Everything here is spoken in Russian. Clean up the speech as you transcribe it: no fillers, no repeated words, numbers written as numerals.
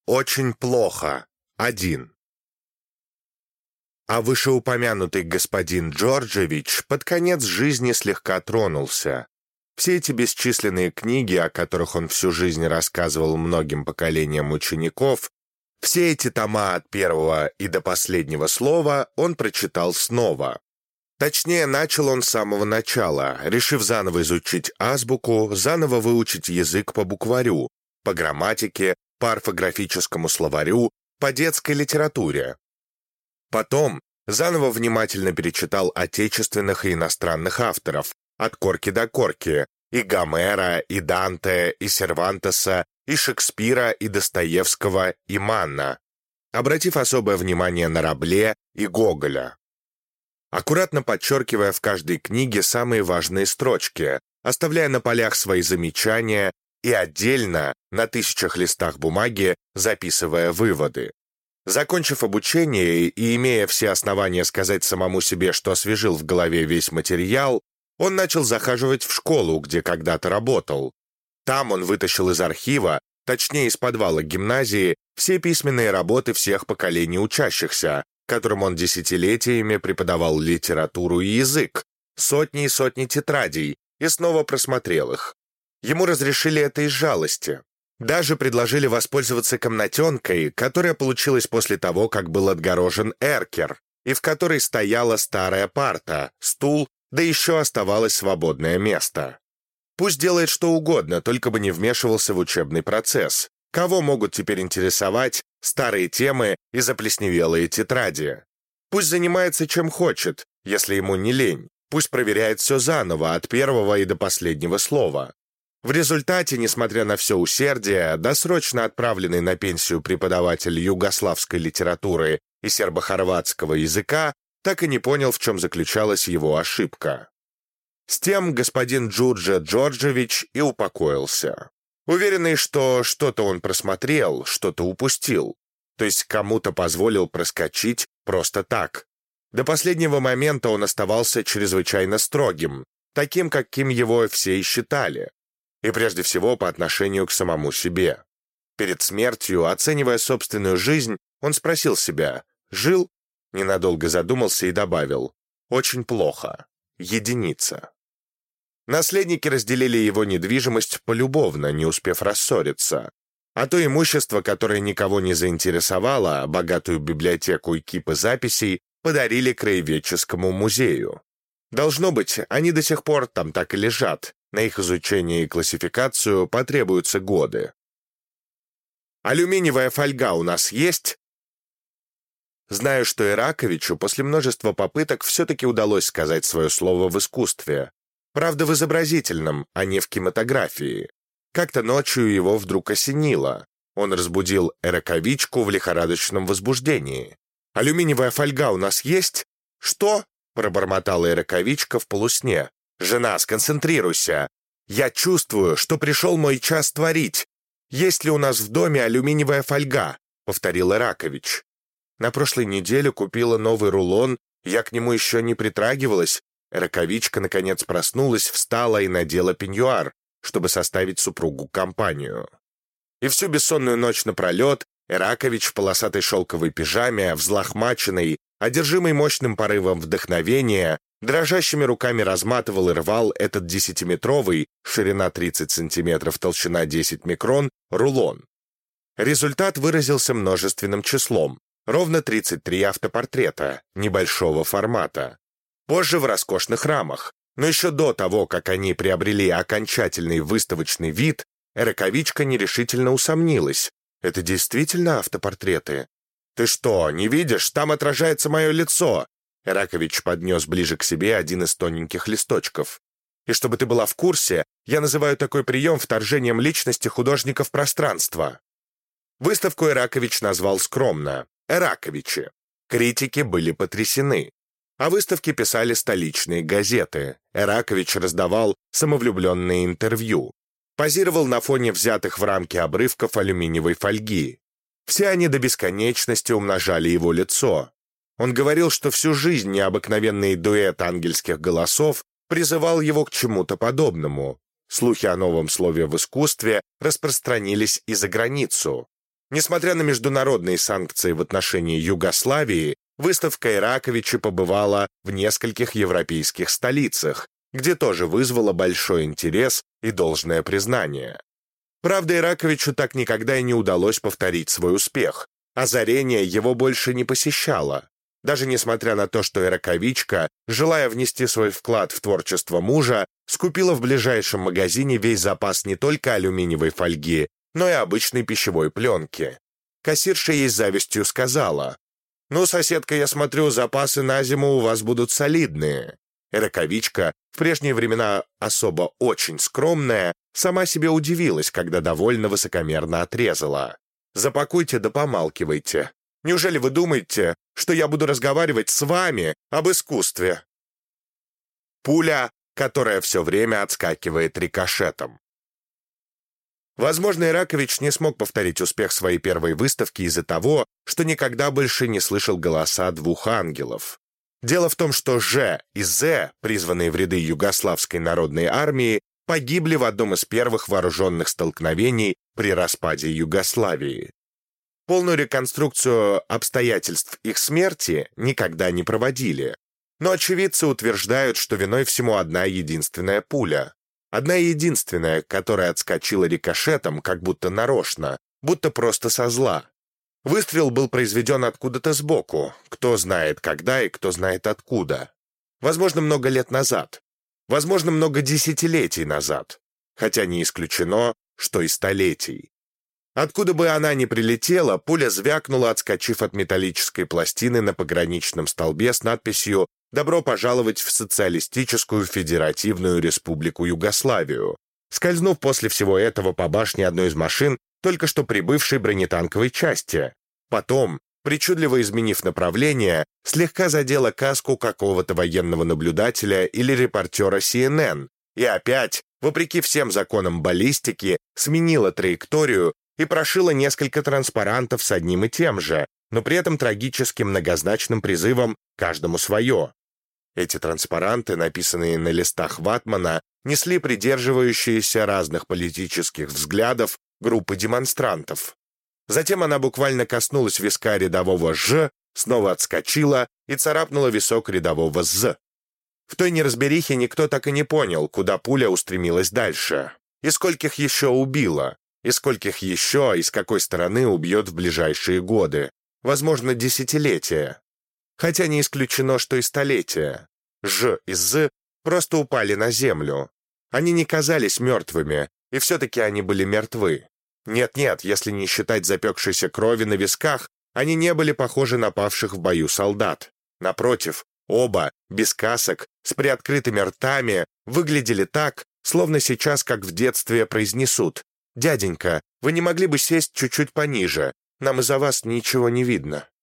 Очень плохо. 1. А вышеупомянутый господин Джорджевич под конец жизни слегка тронулся. Все эти бесчисленные книги, о которых он всю жизнь рассказывал многим поколениям учеников, все эти тома от первого и до последнего слова он прочитал снова. Точнее, начал он с самого начала, решив заново изучить азбуку, заново выучить язык по букварю, по грамматике, по орфографическому словарю, по детской литературе. Потом заново внимательно перечитал отечественных и иностранных авторов, от корки до корки, и Гомера, и Данте, и Сервантеса, и Шекспира, и Достоевского, и Манна, обратив особое внимание на Рабле и Гоголя. Аккуратно подчеркивая в каждой книге самые важные строчки, оставляя на полях свои замечания и отдельно на 1000 листах бумаги записывая выводы. Закончив обучение и имея все основания сказать самому себе, что освежил в голове весь материал, он начал захаживать в школу, где когда-то работал. Там он вытащил из архива, точнее из подвала гимназии, все письменные работы всех поколений учащихся, которым он десятилетиями преподавал литературу и язык, сотни и сотни тетрадей, и снова просмотрел их. Ему разрешили это из жалости. Даже предложили воспользоваться комнатенкой, которая получилась после того, как был отгорожен эркер, и в которой стояла старая парта, стул, да еще оставалось свободное место. Пусть делает что угодно, только бы не вмешивался в учебный процесс. Кого могут теперь интересовать старые темы и заплесневелые тетради? Пусть занимается чем хочет, если ему не лень. Пусть проверяет все заново, от первого и до последнего слова. В результате, несмотря на все усердие, досрочно отправленный на пенсию преподаватель югославской литературы и сербо-хорватского языка так и не понял, в чем заключалась его ошибка. С тем господин Джурджа Джорджевич и упокоился. Уверенный, что что-то он просмотрел, что-то упустил, то есть кому-то позволил проскочить просто так. До последнего момента он оставался чрезвычайно строгим, таким, каким его все и считали, и прежде всего по отношению к самому себе. Перед смертью, оценивая собственную жизнь, он спросил себя: «Жил?» Ненадолго задумался и добавил: «Очень плохо. 1». Наследники разделили его недвижимость полюбовно, не успев рассориться. А то имущество, которое никого не заинтересовало, богатую библиотеку и кипы записей, подарили краеведческому музею. Должно быть, они до сих пор там так и лежат, на их изучение и классификацию потребуются годы. «Алюминиевая фольга у нас есть?» Знаю, что Ираковичу после множества попыток все-таки удалось сказать свое слово в искусстве. Правда, в изобразительном, а не в кинематографии. Как-то ночью его вдруг осенило. Он разбудил Ираковичку в лихорадочном возбуждении. «Алюминиевая фольга у нас есть?» «Что?» — пробормотала Ираковичка в полусне. «Жена, сконцентрируйся. Я чувствую, что пришел мой час творить. Есть ли у нас в доме алюминиевая фольга?» — повторил Иракович. «На прошлой неделе купила новый рулон, я к нему еще не притрагивалась». Ираковичка наконец проснулась, встала и надела пеньюар, чтобы составить супругу компанию. И всю бессонную ночь напролет Иракович в полосатой шелковой пижаме, взлохмаченный, одержимый мощным порывом вдохновения, дрожащими руками разматывал и рвал этот 10-метровый, ширина 30 сантиметров, толщина 10 микрон, рулон. Результат выразился множественным числом, ровно 33 автопортрета, небольшого формата. Позже в роскошных рамах, но еще до того, как они приобрели окончательный выставочный вид, Ираковичка нерешительно усомнилась. «Это действительно автопортреты?» «Ты что, не видишь? Там отражается мое лицо!» Иракович поднес ближе к себе один из тоненьких листочков. «И чтобы ты была в курсе, я называю такой прием вторжением личности художника в пространство». Выставку Иракович назвал скромно «Ираковичи». Критики были потрясены. О выставке писали столичные газеты. Иракович раздавал самовлюбленные интервью. Позировал на фоне взятых в рамки обрывков алюминиевой фольги. Все они до бесконечности умножали его лицо. Он говорил, что всю жизнь необыкновенный дуэт ангельских голосов призывал его к чему-то подобному. Слухи о новом слове в искусстве распространились и за границу. Несмотря на международные санкции в отношении Югославии, выставка Ираковича побывала в нескольких европейских столицах, где тоже вызвала большой интерес и должное признание. Правда, Ираковичу так никогда и не удалось повторить свой успех. Озарение его больше не посещало. Даже несмотря на то, что Ираковичка, желая внести свой вклад в творчество мужа, скупила в ближайшем магазине весь запас не только алюминиевой фольги, но и обычной пищевой пленки. Кассирша ей с завистью сказала: «Ну, соседка, я смотрю, запасы на зиму у вас будут солидные». Ираковичка, в прежние времена особо очень скромная, сама себе удивилась, когда довольно высокомерно отрезала: «Запакуйте да помалкивайте. Неужели вы думаете, что я буду разговаривать с вами об искусстве?» Пуля, которая все время отскакивает рикошетом. Возможно, Иракович не смог повторить успех своей первой выставки из-за того, что никогда больше не слышал голоса двух ангелов. Дело в том, что Ж и З, призванные в ряды Югославской народной армии, погибли в одном из первых вооруженных столкновений при распаде Югославии. Полную реконструкцию обстоятельств их смерти никогда не проводили, но очевидцы утверждают, что виной всему одна единственная пуля. Одна единственная, которая отскочила рикошетом, как будто нарочно, будто просто со зла. Выстрел был произведен откуда-то сбоку, кто знает когда и кто знает откуда. Возможно, много лет назад. Возможно, много десятилетий назад. Хотя не исключено, что и столетий. Откуда бы она ни прилетела, пуля звякнула, отскочив от металлической пластины на пограничном столбе с надписью «Добро пожаловать в Социалистическую Федеративную Республику Югославию», скользнув после всего этого по башне одной из машин, только что прибывшей бронетанковой части. Потом, причудливо изменив направление, слегка задела каску какого-то военного наблюдателя или репортера CNN, и опять, вопреки всем законам баллистики, сменила траекторию и прошила несколько транспарантов с одним и тем же, но при этом трагически многозначным призывом «каждому свое». Эти транспаранты, написанные на листах ватмана, несли придерживающиеся разных политических взглядов группы демонстрантов. Затем она буквально коснулась виска рядового «Ж», снова отскочила и царапнула висок рядового «З». В той неразберихе никто так и не понял, куда пуля устремилась дальше, и скольких еще убила, и скольких еще и с какой стороны убьет в ближайшие годы, возможно, десятилетия. Хотя не исключено, что и столетия. Ж и З просто упали на землю. Они не казались мертвыми, и все-таки они были мертвы. Нет-нет, если не считать запекшейся крови на висках, они не были похожи на павших в бою солдат. Напротив, оба, без касок, с приоткрытыми ртами, выглядели так, словно сейчас, как в детстве, произнесут: «Дяденька, вы не могли бы сесть чуть-чуть пониже? Нам из-за вас ничего не видно».